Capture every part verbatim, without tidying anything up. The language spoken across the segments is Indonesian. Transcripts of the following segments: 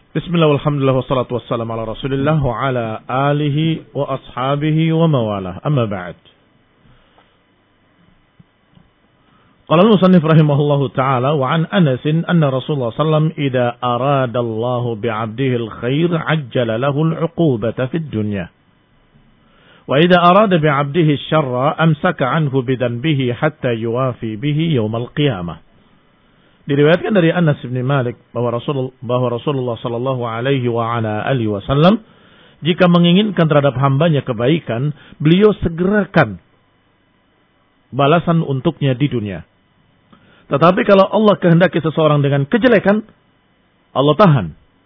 Bismillah walhamdulillah wassalatu wassalamu ala rasulillah wa ala alihi wa ashabihi wa mawalah. Amma ba'd. Qala al-musannif rahimahullahu ta'ala wa an Anas anna Rasulullah sallallahu alaihi wasallam idza arada Allah bi'abdihi al-khair ajjala lahu al-'uqubata fid dunya. Wa idza arada bi'abdihi asy-syarra amsaka 'anhu bidhanbihi hatta yuwafi bihi yawm al-qiyamah. Diriwayatkan dari Anas bin Malik bahwa Rasul bahwa Rasulullah sallallahu alaihi wa ala alihi wasallam jika menginginkan terhadap hambanya kebaikan, beliau segerakan balasan untuknya di dunia. Tetapi kalau Allah kehendaki seseorang dengan kejelekan, Allah tahan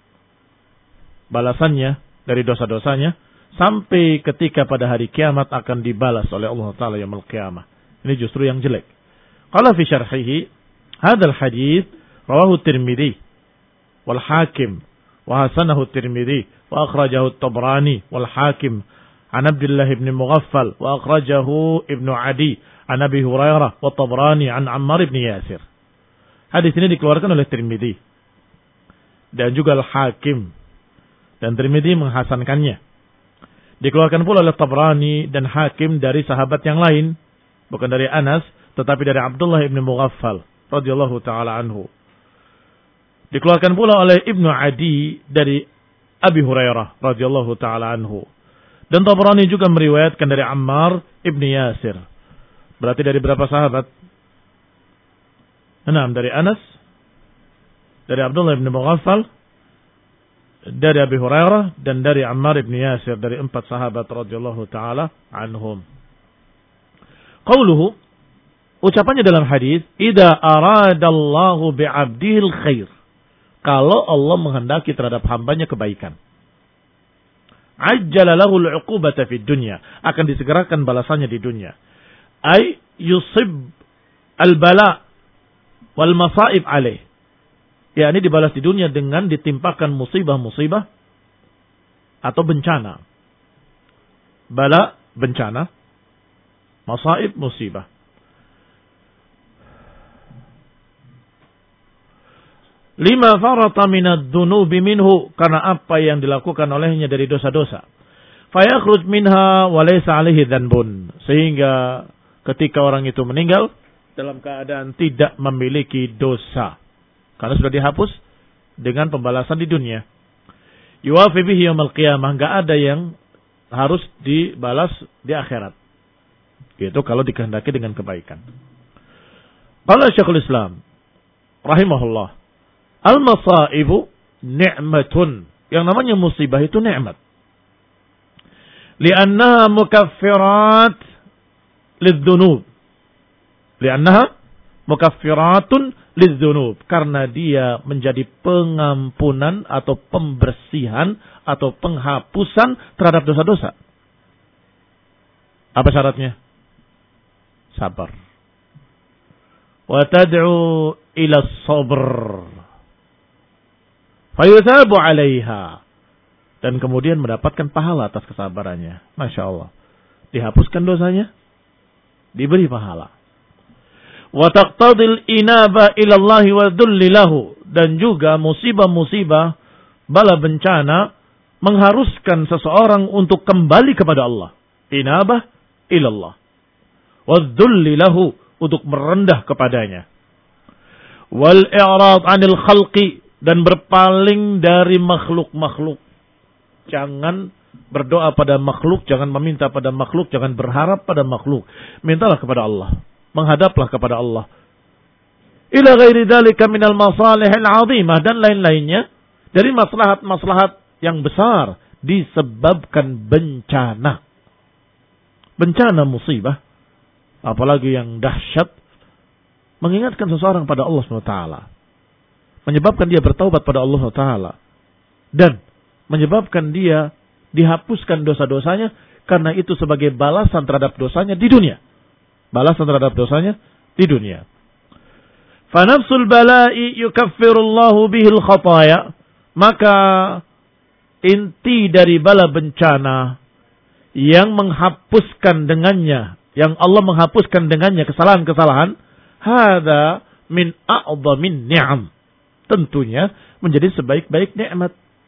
balasannya dari dosa-dosanya sampai ketika pada hari kiamat akan dibalas oleh Allah Ta'ala yaumul qiyamah. Ini justru yang jelek. Qala fi syarhihi هذا الحديث رواه الترمذي والحاكم وحسنه الترمذي وأخرجه الطبراني والحاكم عن عبد الله بن مغفل وأخرجه ابن عدي عن أبي هريرة والطبراني عن عمار بن ياسر. Hadis ini dikeluarkan oleh Tirmidzi dan juga Al-Hakim, dan Tirmidzi menghasankannya. Dikeluarkan pula oleh Tabrani dan Hakim dari sahabat yang lain, bukan dari Anas tetapi dari Abdullah ibn Mughaffal radhiyallahu taala anhu. Dikeluarkan pula oleh Ibnu Adi dari Abi Hurairah radhiyallahu taala anhu. Dan Tabrani juga meriwayatkan dari Ammar ibn Yasir. Berarti dari berapa sahabat? Enam, dari Anas, dari Abdullah ibn Mughaffal, dari Abi Hurairah, dan dari Ammar ibn Yasir, dari empat sahabat radhiyallahu taala anhum. Qauluhu, ucapannya dalam hadis, idza aradallahu bi'abdihil khair. Kalau Allah menghendaki terhadap hambanya kebaikan. Ajjala lahu al-'uqubata fid dunya. Akan disegerakan balasannya di dunia. Ay yusib al-bala wal masaib alaih. Ya, ini dibalas di dunia dengan ditimpakan musibah-musibah atau bencana. Bala, bencana. Masaib, musibah. Lima farata minad dunubi minhu, karena apa yang dilakukan olehnya dari dosa-dosa. Fayakhruj minha wa laysa alaihi dzanbun, sehingga ketika orang itu meninggal dalam keadaan tidak memiliki dosa karena sudah dihapus dengan pembalasan di dunia. Yuwafi bihi yaumil qiyamah, enggak ada yang harus dibalas di akhirat. Itu kalau dikehendaki dengan kebaikan. Qala Syekhul Islam rahimahullah, al-masaibu ni'matun. Yang namanya musibah itu nikmat. Li'annaha mukaffirat lidh-dhunub. Li'annaha mukaffiratun lidh-dhunub. Karena dia menjadi pengampunan atau pembersihan atau penghapusan terhadap dosa-dosa. Apa syaratnya? Sabar. Wa tad'u ila as-sabr. Fayuthabu 'alaiha, dan kemudian mendapatkan pahala atas kesabarannya. Masya Allah. Dihapuskan dosanya, diberi pahala. Wa taqtadil inaba ila Allah wa dhulli lahu, dan juga musibah-musibah, bala bencana mengharuskan seseorang untuk kembali kepada Allah. Inabah ila Allah wa dhulli lahu, untuk merendah kepadanya. Wal i'rad 'anil khalqi, dan berpaling dari makhluk-makhluk. Jangan berdoa pada makhluk, jangan meminta pada makhluk, jangan berharap pada makhluk. Mintalah kepada Allah. Menghadaplah kepada Allah. Ila ghairi dzalika minal masalihil 'azimah, dan lain-lainnya dari maslahat-maslahat yang besar disebabkan bencana. Bencana, musibah, apalagi yang dahsyat, mengingatkan seseorang pada Allah subhanahu wa taala. Menyebabkan dia bertaubat pada Allah Ta'ala. Dan menyebabkan dia dihapuskan dosa-dosanya. Karena itu sebagai balasan terhadap dosanya di dunia. Balasan terhadap dosanya di dunia. Fanafsul bala'i yukaffirullahu bihil khataya. Maka inti dari bala bencana yang menghapuskan dengannya, yang Allah menghapuskan dengannya kesalahan-kesalahan, hada min a'zamin ni'am. Tentunya menjadi sebaik-baik nikmat.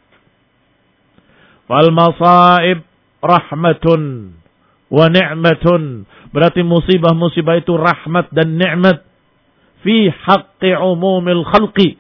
Wal masaib rahmatun wa ni'matun. Berarti musibah-musibah itu rahmat dan nikmat fi haqqi umumil khalqi.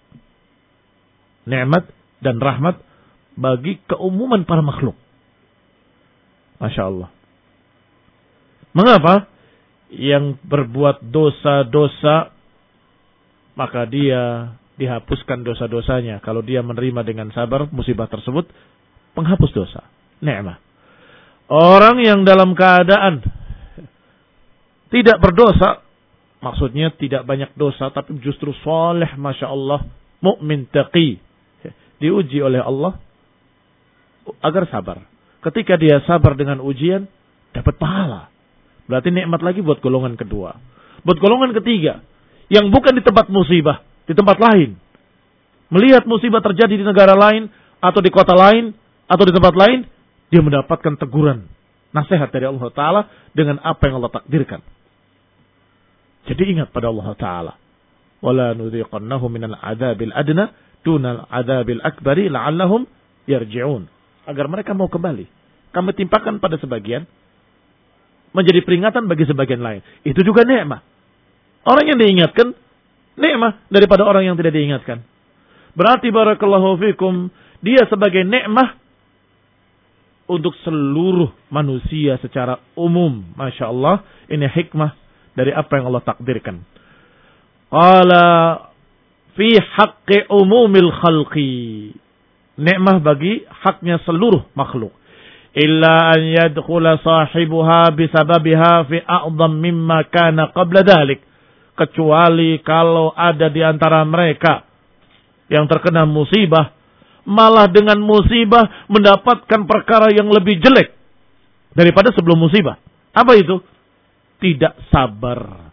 Nikmat dan rahmat bagi keumuman para makhluk. Masya Allah. Mengapa? Yang berbuat dosa-dosa, maka dia dihapuskan dosa-dosanya. Kalau dia menerima dengan sabar musibah tersebut, penghapus dosa. Ni'mah. Orang yang dalam keadaan tidak berdosa, maksudnya tidak banyak dosa, tapi justru soleh, Masya Allah, mu'min taqi, diuji oleh Allah agar sabar. Ketika dia sabar dengan ujian, dapat pahala. Berarti nikmat lagi buat golongan kedua. Buat golongan ketiga, yang bukan di tempat musibah, di tempat lain. Melihat musibah terjadi di negara lain, atau di kota lain, atau di tempat lain, dia mendapatkan teguran, nasihat dari Allah Ta'ala dengan apa yang Allah takdirkan. Jadi ingat pada Allah Ta'ala. وَلَا نُذِيقَنَّهُ مِنَ الْعَذَابِ الْأَدْنَى دُونَ الْعَذَابِ الْأَكْبَرِ لَعَلَّهُمْ يَرْجِعُونَ. Agar mereka mau kembali. Kami timpakan pada sebagian, menjadi peringatan bagi sebagian lain. Itu juga nikmat. Orang yang diingatkan, nikmat daripada orang yang tidak diingatkan. Berarti barakallahu fikum, dia sebagai nikmat untuk seluruh manusia secara umum. Masya Allah, ini hikmah dari apa yang Allah takdirkan. Qala fi haqqi umumil khalqi. Nikmah bagi haknya seluruh makhluk. Illa an yadkhula sahibuha bisababiha fi a'zam mimma kana qabla dhalik. Kecuali kalau ada di antara mereka yang terkena musibah, malah dengan musibah mendapatkan perkara yang lebih jelek daripada sebelum musibah. Apa itu? Tidak sabar.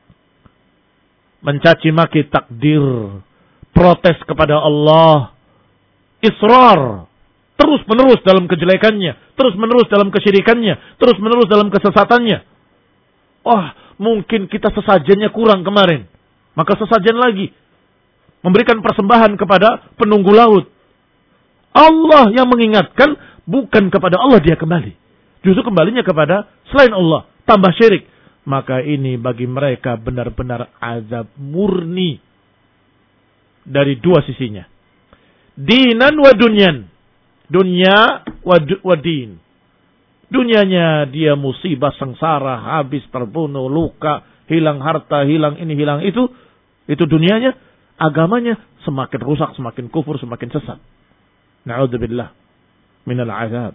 Mencaci maki takdir. Protes kepada Allah. Israr. Terus menerus dalam kejelekannya. Terus menerus dalam kesyirikannya. Terus menerus dalam kesesatannya. Oh, mungkin kita sesajennya kurang kemarin. Maka sesajen lagi. Memberikan persembahan kepada penunggu laut. Allah yang mengingatkan, bukan kepada Allah dia kembali. Justru kembalinya kepada selain Allah. Tambah syirik. Maka ini bagi mereka benar-benar azab murni. Dari dua sisinya. Dinan wa dunyan. Dunya wa, wa din. Dunianya dia musibah, sengsara, habis, terbunuh, luka, hilang harta, hilang ini, hilang itu. Itu dunianya. Agamanya semakin rusak, semakin kufur, semakin sesat. Na'udzubillah minal azab.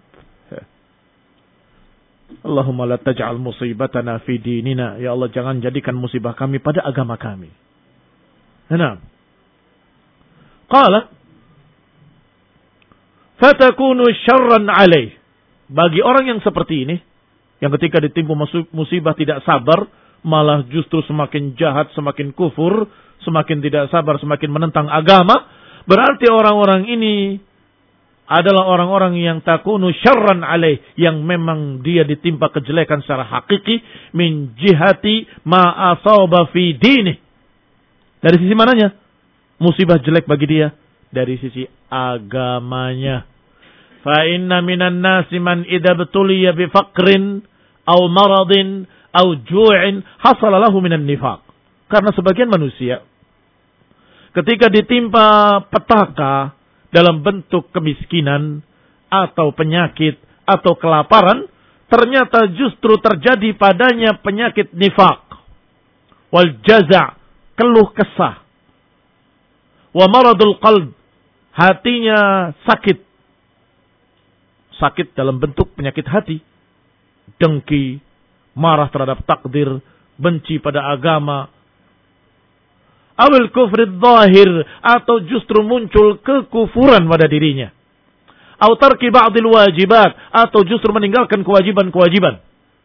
Allahumma la taj'al musibatana fi dinina. Ya Allah, jangan jadikan musibah kami pada agama kami. Nah. Qala fatakunu syarran alaih. Bagi orang yang seperti ini, yang ketika ditimpa musibah tidak sabar, malah justru semakin jahat, semakin kufur, semakin tidak sabar, semakin menentang agama, berarti orang-orang ini adalah orang-orang yang takunu syarran alaih, yang memang dia ditimpa kejelekan secara hakiki min jihati ma asaba fi dinih. Dari sisi mananya? Musibah jelek bagi dia dari sisi agamanya. Fa inna minan nasi man idza btuliya bi faqrin aw maradin aw ju'in hasala lahu minan nifaq. Karena sebagian manusia ketika ditimpa petaka dalam bentuk kemiskinan atau penyakit atau kelaparan, ternyata justru terjadi padanya penyakit nifaq wal jaza', keluh kesah, wa maradul qalb, hatinya sakit, sakit dalam bentuk penyakit hati, dengki, marah terhadap takdir, benci pada agama, awil kufrid zahir, atau justru muncul kekufuran pada dirinya, atau tarki ba'dil wajibat, atau justru meninggalkan kewajiban-kewajiban.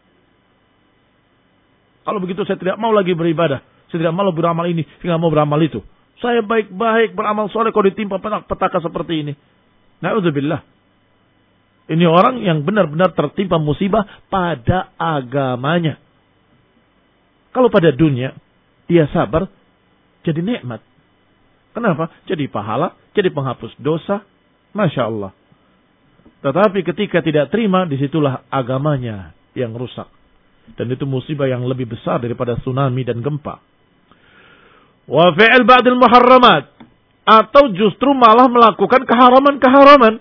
Kalau begitu saya tidak mau lagi beribadah, saya tidak mau beramal ini, saya tidak mau beramal itu. Saya baik-baik beramal soleh, kalau ditimpa petaka seperti ini. Na'udzubillah. Ini orang yang benar-benar tertimpa musibah pada agamanya. Kalau pada dunia dia sabar, jadi nikmat. Kenapa? Jadi pahala, jadi penghapus dosa. Masya Allah. Tetapi ketika tidak terima, disitulah agamanya yang rusak. Dan itu musibah yang lebih besar daripada tsunami dan gempa. Wa fi'il ba'dil muharramat. Atau justru malah melakukan keharaman-keharaman.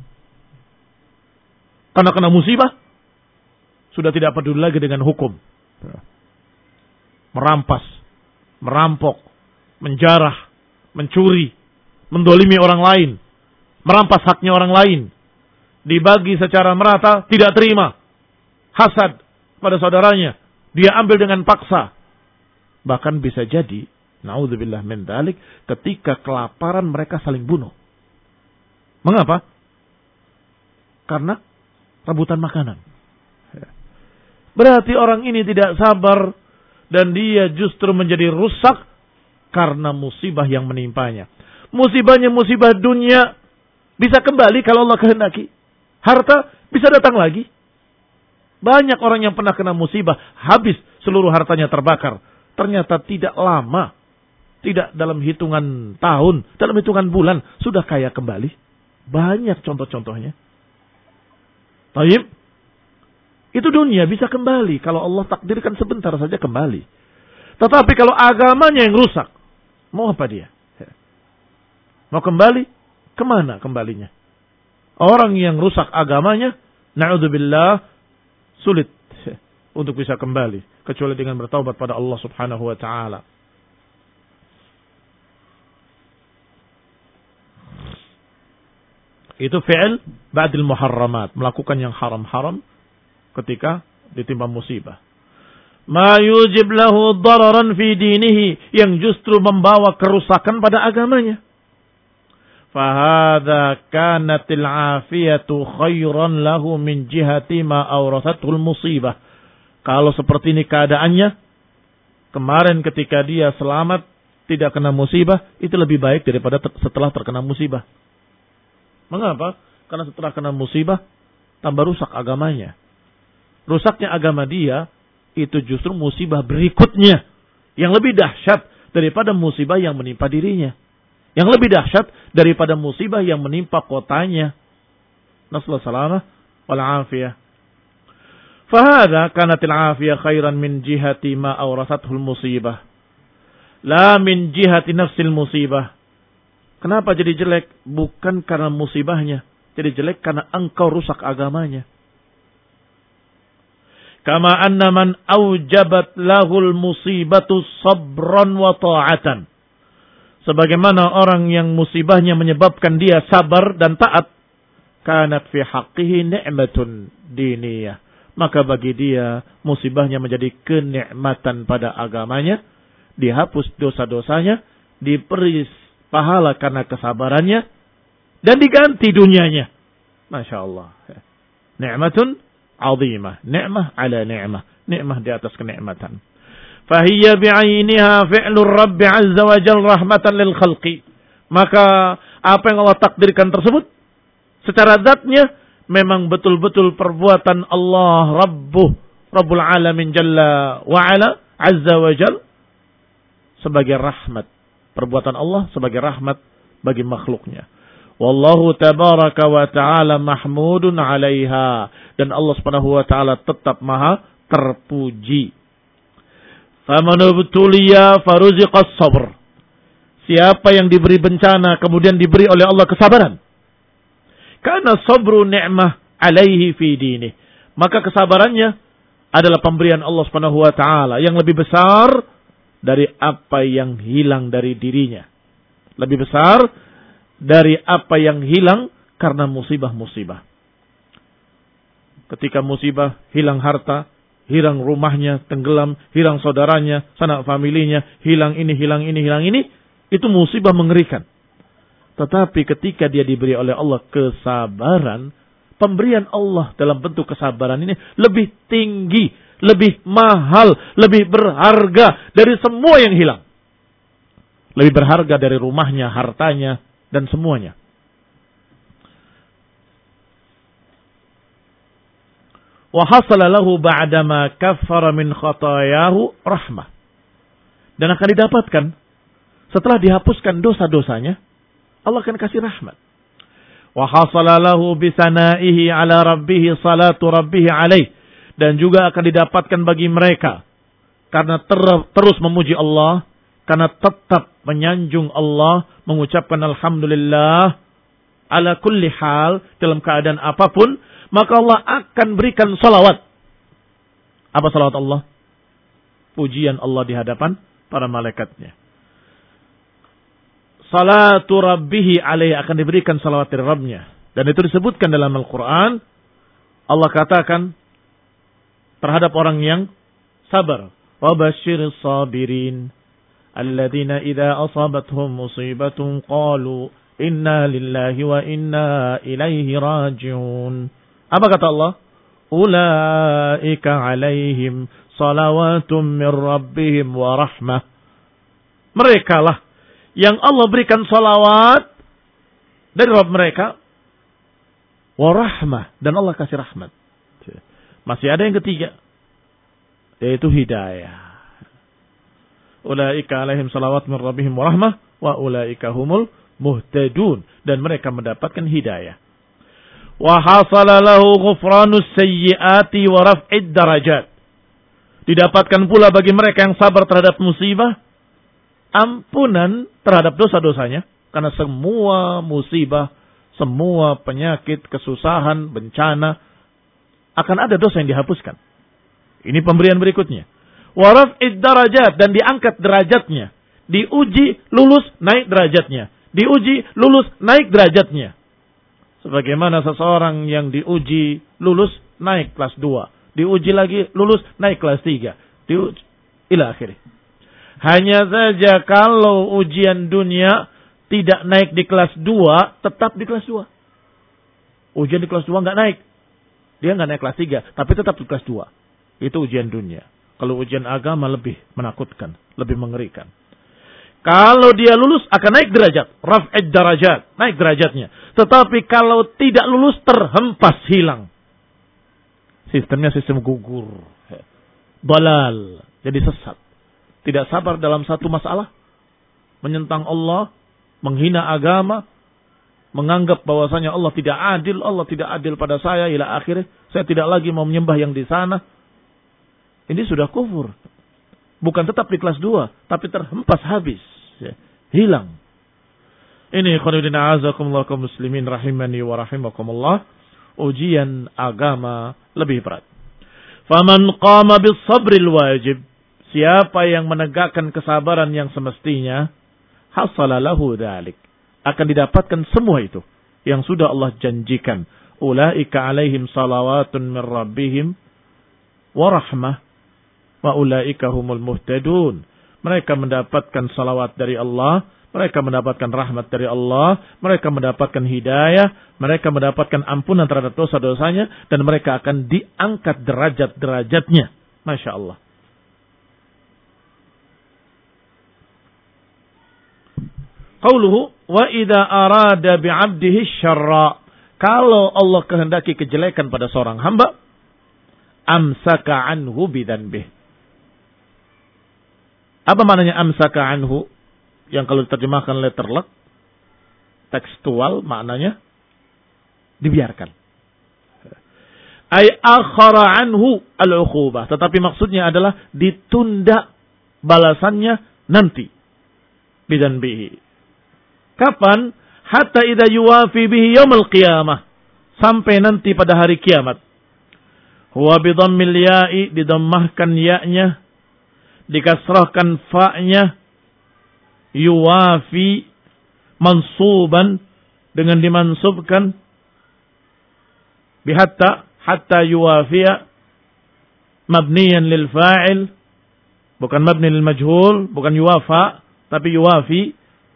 Karena kena musibah, sudah tidak peduli lagi dengan hukum. Merampas, merampok, menjarah, mencuri, mendolimi orang lain, merampas haknya orang lain, dibagi secara merata, tidak terima, hasad pada saudaranya, dia ambil dengan paksa. Bahkan bisa jadi, naudzubillah min dzalik, ketika kelaparan mereka saling bunuh. Mengapa? Karena rebutan makanan. Berarti orang ini tidak sabar dan dia justru menjadi rusak karena musibah yang menimpanya. Musibahnya musibah dunia bisa kembali kalau Allah kehendaki. Harta bisa datang lagi. Banyak orang yang pernah kena musibah, habis seluruh hartanya terbakar. Ternyata tidak lama, tidak dalam hitungan tahun, dalam hitungan bulan, sudah kaya kembali. Banyak contoh-contohnya. Baik. Itu dunia bisa kembali. Kalau Allah takdirkan sebentar saja kembali. Tetapi kalau agamanya yang rusak, mau apa dia? Mau kembali? Kemana kembalinya? Orang yang rusak agamanya, na'udzubillah, sulit untuk bisa kembali. Kecuali dengan bertaubat pada Allah subhanahu wa ta'ala. Itu fi'il ba'dil muharramat. Melakukan yang haram-haram ketika ditimpa musibah. Ma yujib lahu dararan fi dinihi, yang justru membawa kerusakan pada agamanya. Fahadha kanatil afiyatu khairan lahu min jihati ma awrathatul musibah. Kalau seperti ini keadaannya, kemarin ketika dia selamat, tidak kena musibah, itu lebih baik daripada ter- setelah terkena musibah. Mengapa? Karena setelah kena musibah, tambah rusak agamanya. Rusaknya agama dia, itu justru musibah berikutnya. Yang lebih dahsyat daripada musibah yang menimpa dirinya. Yang lebih dahsyat daripada musibah yang menimpa kotanya. Nasallahu salamah wal afiyah. Fahadha kanatil afiyah khairan min jihati ma awrasathul musibah. La min jihati nafsil musibah. Kenapa jadi jelek? Bukan karena musibahnya. Jadi jelek karena engkau rusak agamanya. Kama anna man aujabat lahul musibatu sabran wa ta'atan. Sebagaimana orang yang musibahnya menyebabkan dia sabar dan taat. Kanat fi haqqihi ni'matun diniyah. Maka bagi dia musibahnya menjadi kenikmatan pada agamanya. Dihapus dosa-dosanya. Diberi pahala karena kesabarannya. Dan diganti dunianya. Masya Allah. Ni'matun azimah, ni'mah ala ni'mah, ni'mah di atas kenikmatan. Fahiyya bi'ainiha fi'lur Rabbi 'azza wa jalla rahmatan lil khalqi. Maka apa yang Allah takdirkan tersebut secara zatnya memang betul-betul perbuatan Allah Rabbuh, Rabbul Alamin Jalla wa Ala, 'azza wa jalla, sebagai rahmat. Perbuatan Allah sebagai rahmat bagi makhluknya. Wallahu tabaraka wa ta'ala mahmudun 'alaiha, dan Allah Subhanahu wa taala tetap maha terpuji. Faman ubtuliya faruziqas sabr. Siapa yang diberi bencana kemudian diberi oleh Allah kesabaran. Karena sabru ni'mah 'alaihi fi dinih. Maka kesabarannya adalah pemberian Allah Subhanahu wa taala yang lebih besar dari apa yang hilang dari dirinya. Lebih besar dari apa yang hilang karena musibah-musibah. Ketika musibah, hilang harta, hilang rumahnya, tenggelam, hilang saudaranya, sanak familinya, hilang ini, hilang ini, hilang ini, itu musibah mengerikan. Tetapi ketika dia diberi oleh Allah kesabaran, pemberian Allah dalam bentuk kesabaran ini lebih tinggi, lebih mahal, lebih berharga dari semua yang hilang. Lebih berharga dari rumahnya, hartanya, dan semuanya. Wa hasala lahu ba'dama kaffara min khatayahu rahmah. Dan akan didapatkan setelah dihapuskan dosa-dosanya, Allah akan kasih rahmat. Wa hasala lahu bisanaihi ala rabbih salatu rabbih alaih. Dan juga akan didapatkan bagi mereka karena ter- terus memuji Allah, karena tetap menyanjung Allah, mengucapkan alhamdulillah ala kulli hal, dalam keadaan apapun, maka Allah akan berikan salawat. Apa salawat Allah? Pujian Allah di hadapan para malaikatnya. Salatu rabbihi alaihi, akan diberikan salawat dari Rabbnya. Dan itu disebutkan dalam Al-Quran. Allah katakan terhadap orang yang sabar. Wa basyiris sabirin alladzina idza asabathum musibatun qalu inna lillahi wa inna ilaihi raji'un. Apa kata Allah? Ulaika alaihim salawatum min rabbihim wa rahmah. Mereka lah yang Allah berikan salawat dari Rabb mereka, wa rahmah, dan Allah kasih rahmat. Masih ada yang ketiga, yaitu hidayah. Ulaika alaihim salawat min rabbihim wa rahmah wa ulaika humul muhtadun, dan mereka mendapatkan hidayah. Wa hasala lahu ghufranus sayyiati wa raf'id darajat. Didapatkan pula bagi mereka yang sabar terhadap musibah, ampunan terhadap dosa-dosanya. Karena semua musibah, semua penyakit, kesusahan, bencana, akan ada dosa yang dihapuskan. Ini pemberian berikutnya. Wa raf'id darajat, dan diangkat derajatnya. Diuji, lulus, naik derajatnya. Diuji, lulus, naik derajatnya. Sebagaimana seseorang yang diuji, lulus, naik kelas dua. Diuji lagi, lulus, naik kelas tiga. Diuji, ila akhirnya. Hanya saja kalau ujian dunia tidak naik di kelas dua, tetap di kelas dua. Ujian di kelas dua nggak naik. Dia nggak naik kelas tiga, tapi tetap di kelas dua. Itu ujian dunia. Kalau ujian agama lebih menakutkan, lebih mengerikan. Kalau dia lulus akan naik derajat. Raf'id darajat. Naik derajatnya. Tetapi kalau tidak lulus terhempas, hilang. Sistemnya sistem gugur. Dalal. Jadi sesat. Tidak sabar dalam satu masalah. Menyentang Allah. Menghina agama. Menganggap bahwasanya Allah tidak adil. Allah tidak adil pada saya. Ila akhirnya. Saya tidak lagi mau menyembah yang di sana. Ini sudah kufur. Bukan tetap di kelas dua. Tapi terhempas habis. Ya, hilang. Ini khonidina azakumullah kaum muslimin rahimani wa rahimakumullah. Ujian agama lebih berat. Faman qama bis sabril wajib. Siapa yang menegakkan kesabaran yang semestinya, hasala lahu dzalik. Akan didapatkan semua itu yang sudah Allah janjikan. Ulaika alaihim salawatun min rabbihim wa rahmah wa ulaika humul muhtadun. Mereka mendapatkan salawat dari Allah, mereka mendapatkan rahmat dari Allah, mereka mendapatkan hidayah, mereka mendapatkan ampunan terhadap dosa-dosanya, dan mereka akan diangkat derajat-derajatnya. Masya Allah. Qauluhu wa idza arada bi'abdihi syarra. Kalau Allah kehendaki kejelekan pada seorang hamba, amsaka anhu bidzanbih. Apa maknanya amsaka anhu? Yang kalau diterjemahkan letter luck, tekstual maknanya dibiarkan. Ay akhara anhu al-uqubah. Tetapi maksudnya adalah ditunda balasannya nanti. Bidzanbihi. Kapan? Hatta idza yuwafi bihi yaumil qiyamah. Sampai nanti pada hari kiamat. Huwa bidhammil ya'i, didammahkan ya-nya, dikasrahkan fa-nya, yuwafi mansuban, dengan dimansubkan bihatta, hatta yuwafiya, mabniyan lil fa'il, bukan mabni lil majhul, bukan yuwafa, tapi yuwafi.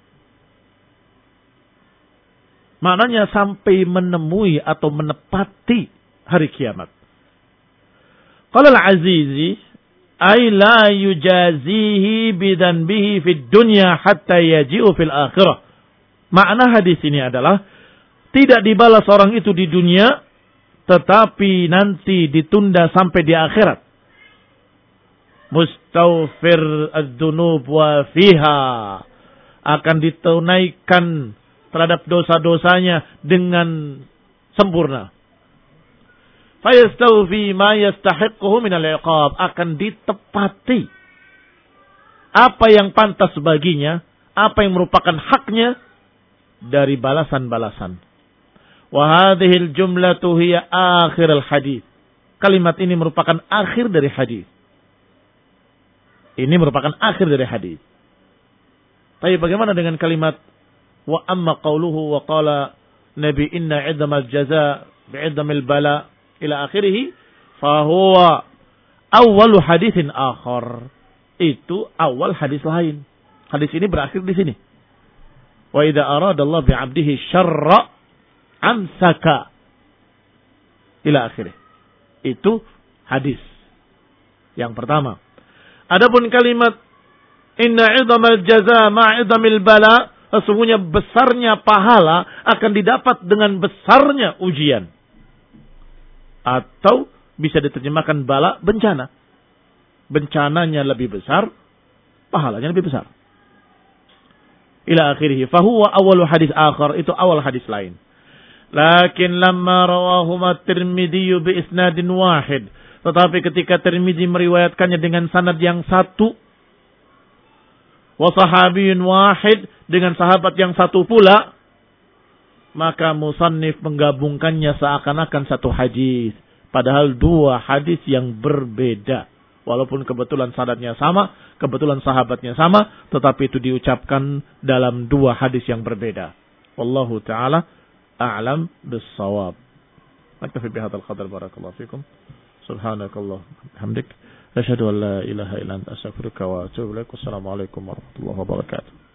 Maknanya sampai menemui atau menepati hari kiamat. Qala al-Azizi, ay la yujazihi bidanbihi fid dunya hatta yaji'u fil akhirah. Makna hadis ini adalah tidak dibalas orang itu di dunia, tetapi nanti ditunda sampai di akhirat. Mustawfir az-dzunub wa fiha, akan ditunaikan terhadap dosa-dosanya dengan sempurna. Fayastawfi ma yastahiqquhu minal iqab, akan ditepati apa yang pantas baginya, apa yang merupakan haknya dari balasan-balasan. Wa hadhil jumlatu hiya akhirul hadis. Kalimat ini merupakan akhir dari hadis. Ini merupakan akhir dari hadis. Tapi bagaimana dengan kalimat wa amma qawluhu wa qala nabi inna iddamal jaza bi'iddamil bala ila akhirih fa huwa awwalu haditsin akhar. Itu awal hadis lain. Hadis ini berakhir di sini. Wa idza arada Allah bi 'abdihi syarra amsaka ila akhirih. Itu hadis yang pertama. Adapun kalimat inna 'idhamal jaza ma 'idhamil bala, sesungguhnya besarnya pahala akan didapat dengan besarnya ujian. Atau bisa diterjemahkan bala, bencana. Bencananya lebih besar, pahalanya lebih besar. Ila akhirih. Fahuwa awalu hadis akhar. Itu awal hadis lain. Lakin lamma rawahuma Tirmidzi bi isnadin wahid. Tetapi ketika Tirmidzi meriwayatkannya dengan sanad yang satu. Wa sahabiyun wahid. Dengan sahabat yang satu pula. Maka musannif menggabungkannya seakan-akan satu hadis. Padahal dua hadis yang berbeda. Walaupun kebetulan sanadnya sama, kebetulan sahabatnya sama, tetapi itu diucapkan dalam dua hadis yang berbeda. Wallahu ta'ala a'lam bis-shawab. Naktafi bihadzal qadar, barakallahu fikum. Subhanakallah hamdik. Asyhadu an la ilaha illa anta astaghfiruka wa atubu ilaik. Wassalamu alaikum warahmatullahi wabarakatuh.